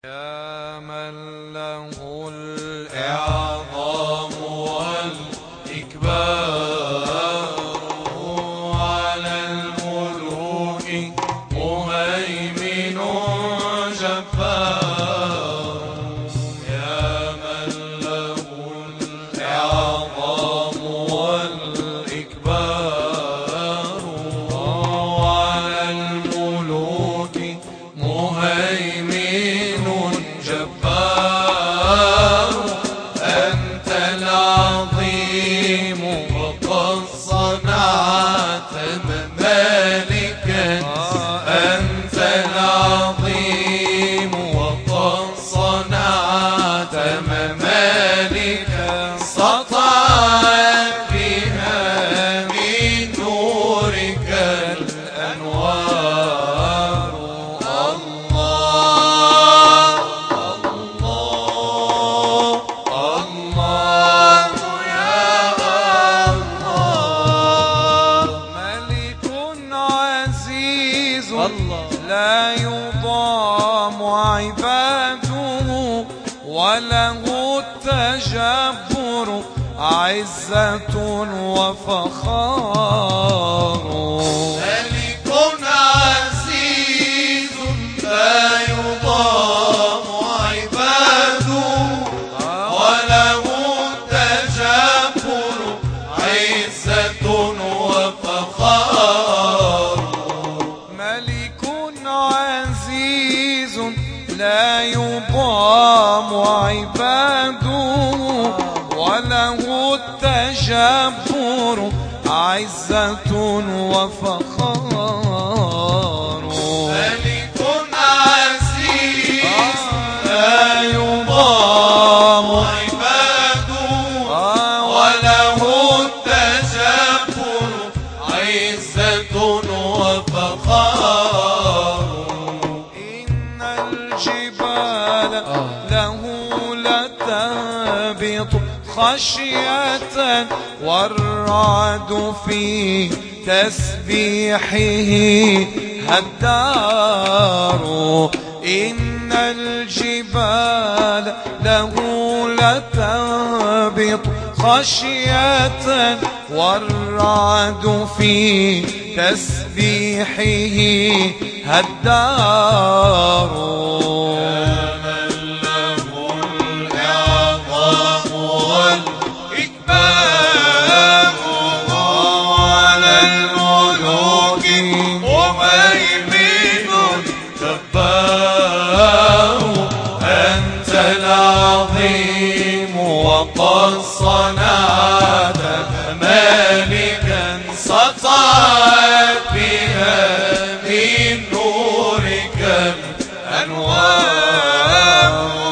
يا من له الإعظام والإكبار على الملوك مهيمن جبار. يا من له الإعظام والإكبار على الملوك مهيمن جبار. أنت العظيم وقد صنعت ممالكا. أنت العظيم وقد صنعت ممالكا سطعت بها من نورك الأنوار. لا يضام عباده وله التجبر عزة وفخار. ملك عزيز لا يضام عباده وله التجبر عزة وفخار. عزيز لا يضام عباده وله التجبر عزة وفخار. ملك عزيز لا يضام عباده وله التجبر عزة وفخار. الجبال له لتهبط خشية والرعد في تسبيحه هدار. إن الجبال له لتهبط خشية والرعد في تسبيحه هدار. يا من له الإعظام والإكبار على الملوك مهيمن جبار. أنت العظيم وقد صنعت ممالكا سطعت بها من نورك الأنوار.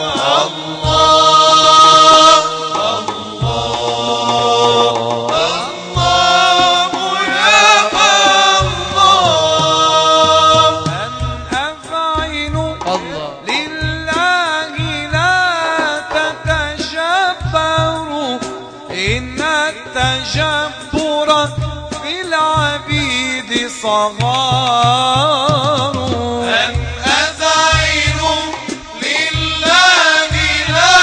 الله الله الله يا الله. أن أفعل لله لا تتجبر. إن التجبر في العبيد صغار. أن أذعن لله لا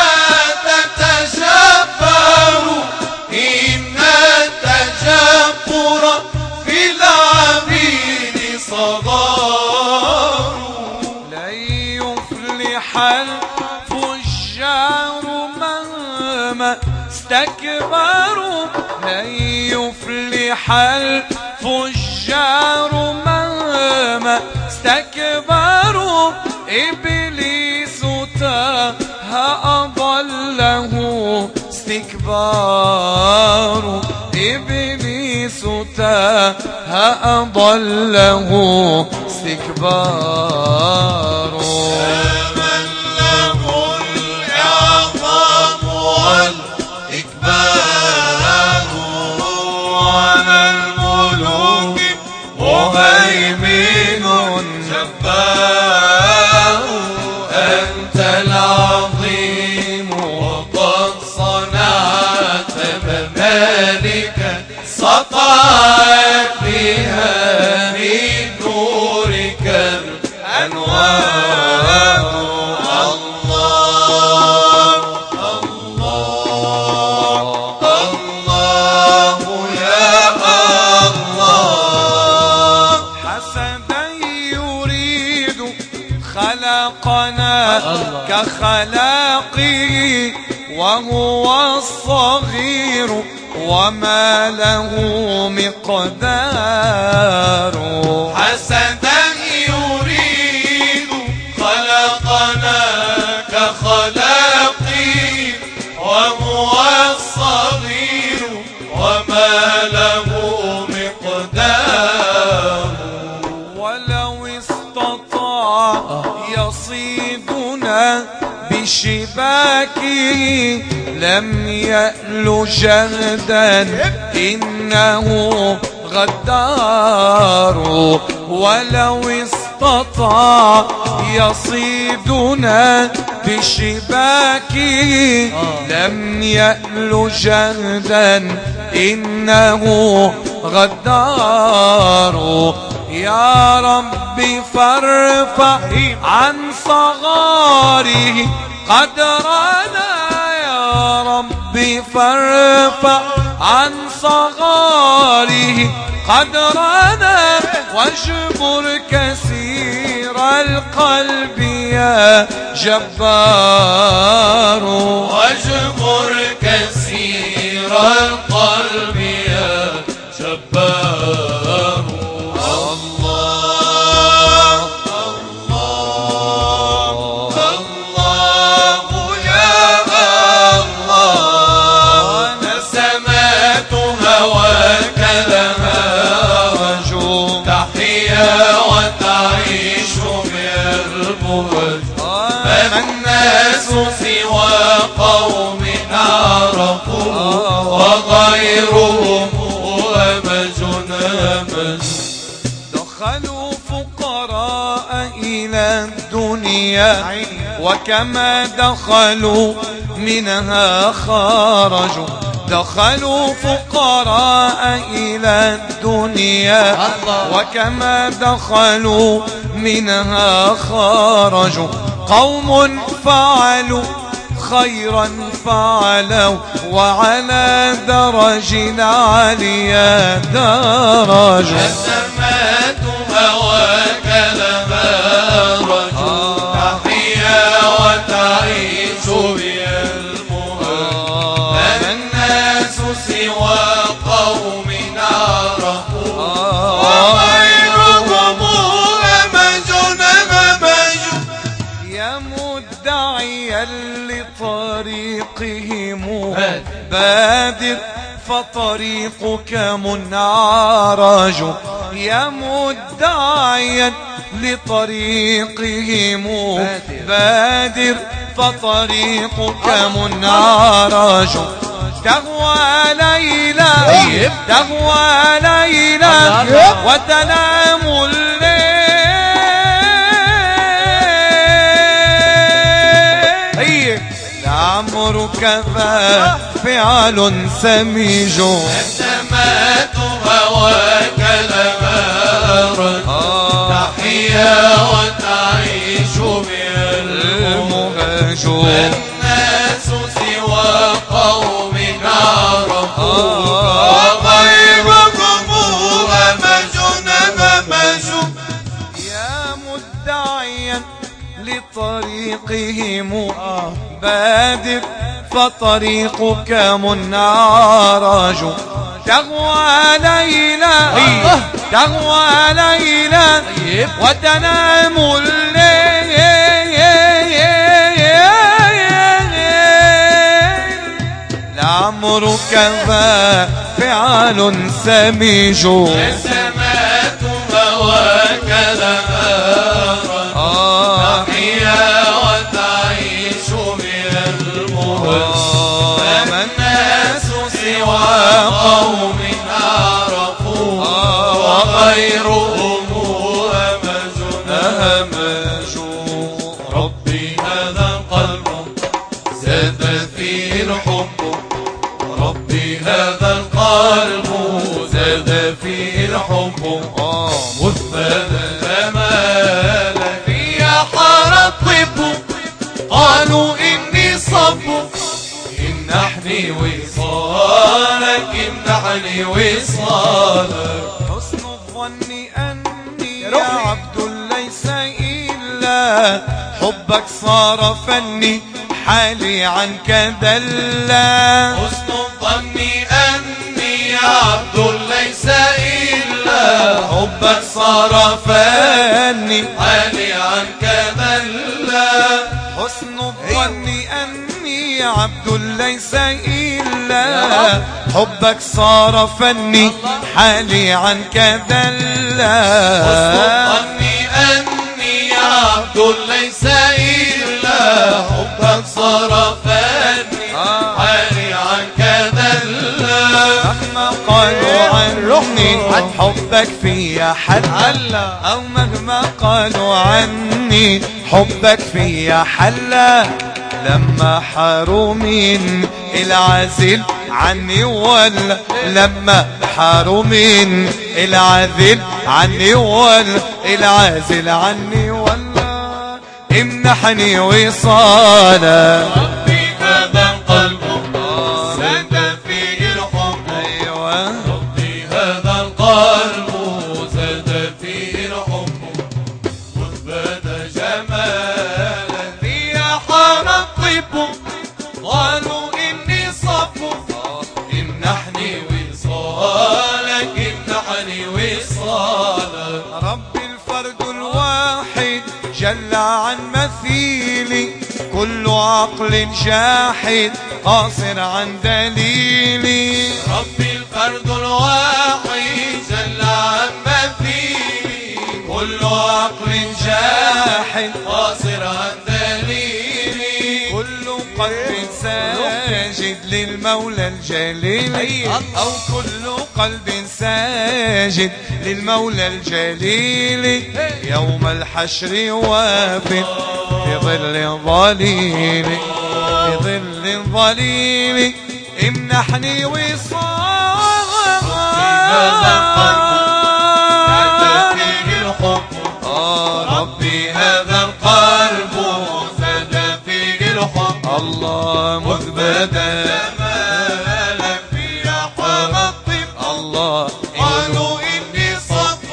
تتجبر. إن التجبر في العبيد صغار. لن يفلح الفجار مهما استكبروا. لن يفلح الفجار مهما استكبروا. إبليس تاه أضله استكبار. إبليس تاه أضله استكبار. يا من له الإعظام والإكبار على الملوك مهيمن جبار. أنت العظيم وقد صنعت ممالكا سطعت بها من نورك الأنوار. الله خلقنا كخلاقه وهو الصغير وما له مقدار. حسدا يريد خلقنا كخلاقه وهو الصغير وما له مقدار. ولو استطاع يصيدنا بشباكه لم يأل جهدا إنه غدار. ولو استطاع يصيدنا بشباكه لم يأل جهدا إنه غدار. يا رب فارفع عن صغاره قدرنا. يا رب فارفع عن صغاره قدرنا واجبر كثير القلب يا جبار. واجبر كثير القلب يا جبار. الناس سوى قوم عرفوا وغيرهم همج. دخلوا فقراء إلى الدنيا وكما دخلوا منها خرجوا. دخلوا فقراء إلى الدنيا وكما دخلوا منها خرجوا. قوم فعلوا خيرا فعلوا وعلى درج العليا درجوا. السماء هواك لما رجوا تحيا وتعيش بها المهج. الناس سوى قوم عرفوا وغيرهم همج. يا مدعيا لطريقهم بادر فطريقك منعرج. يا مدعيا لطريقهم بادر فطريقك منعرج. تهوى ليلى تهوى ليلى وتنام الليل. لعمرك فعل سميج. السماء هواك لما تحيا وتعيش بها المهج. الناس سوى قوم عرفوا وغيرهم همج. يا مدعيا لطريقهم بادر فطريقك منعرج. تهوى ليلى تهوى ليلى وتنام الليل. لعمرك فعل سميج. السماء هواك لما تحيا وتعيش بها المهج. الناس سوى قوم عرفوا وغيرهم همج. ربي هذا القلب زاد فيه الحب. ربي هذا القلب زاد فيه الحب. مثبت جمالك يا حار الطب. قالوا إني صب امنحني وصالك امنحني وصالك. حسن الظن أني يا عبد ليس إلا حبك صار فني حالي عنك دلا. حسن الظن أني عبد ليس إلا حبك صار فني حالي عنك دلا. حسن الظن أني عبد ليس إلا حبك صار فني حالي عنك دلا. حسن الظن أني عبد ليس إلا حبك صار فني حالي عنك دلا. مهما قالوا عني حبك فيا حلا، أو مهما قالوا عني حبك فيا حلا. لما حاروا من العازل عني ولا، لما حاروا من العازل عني ولا، العازل عني ولا، امنحني وصالا. ربي هذا القلب زاد فيه الحب. أيوة ربي هذا القلب زاد فيه الحب. وازداد جمالا فيها حان الطب. قالوا إني صف امنحني وصالك امنحني وصالك. ربي الفرد الواحد جل عن مثيلي، كل عقل جاحد قاصر عن دليلي. ربي الفرد الواحد جل عن مثيلي، كل عقل جاحد قاصر عن دليلي. كل قلب ساجد للمولى الجليل، أو كل قلب ساجد للمولى الجليل. يوم الحشر وافد في ظل ظليل، في ظل ظليل، امنحني وصال. هذا القلب زاد فيه الحب. ربي هذا القلب زاد فيه الحب. الله مثبتا جمالا في أحوال الطب. الله قالوا إني صف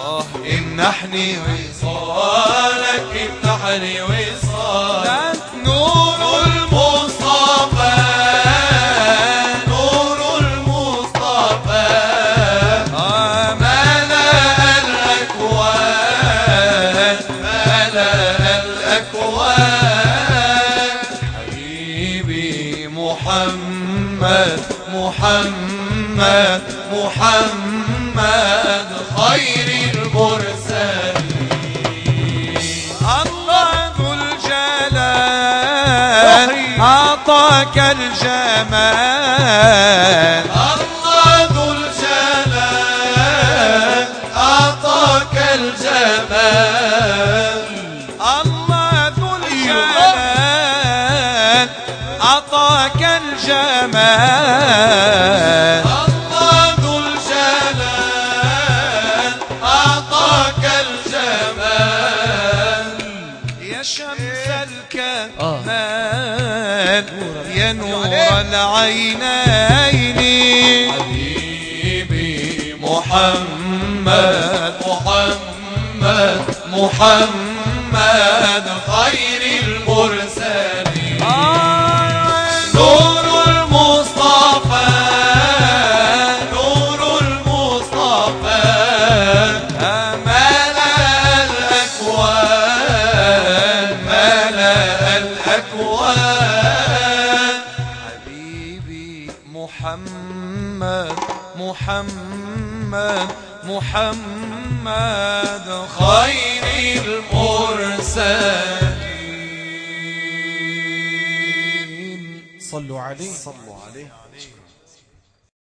امنحني وصالك امنحني وصالك. نور المصطفى نور المصطفى ملأ الأكوان ملأ الأكوان. حبيبي محمد محمد محمد خير المرسلين. الله ذو الجلال أعطاك الجمال. الله ذو الجلال أعطاك الجمال. الله ذو الجلال أعطاك الجمال. الله ذو الجلال أعطاك الجمال. يا شمس الكمال يا نور العينين. حبيبي محمد محمد محمد خير المرسلين. نور المصطفى نور المصطفى ملأ الأكوان ملأ الأكوان. حبيبي محمد محمد محمد خير المرسلين. صلوا عليه. صلوا عليه.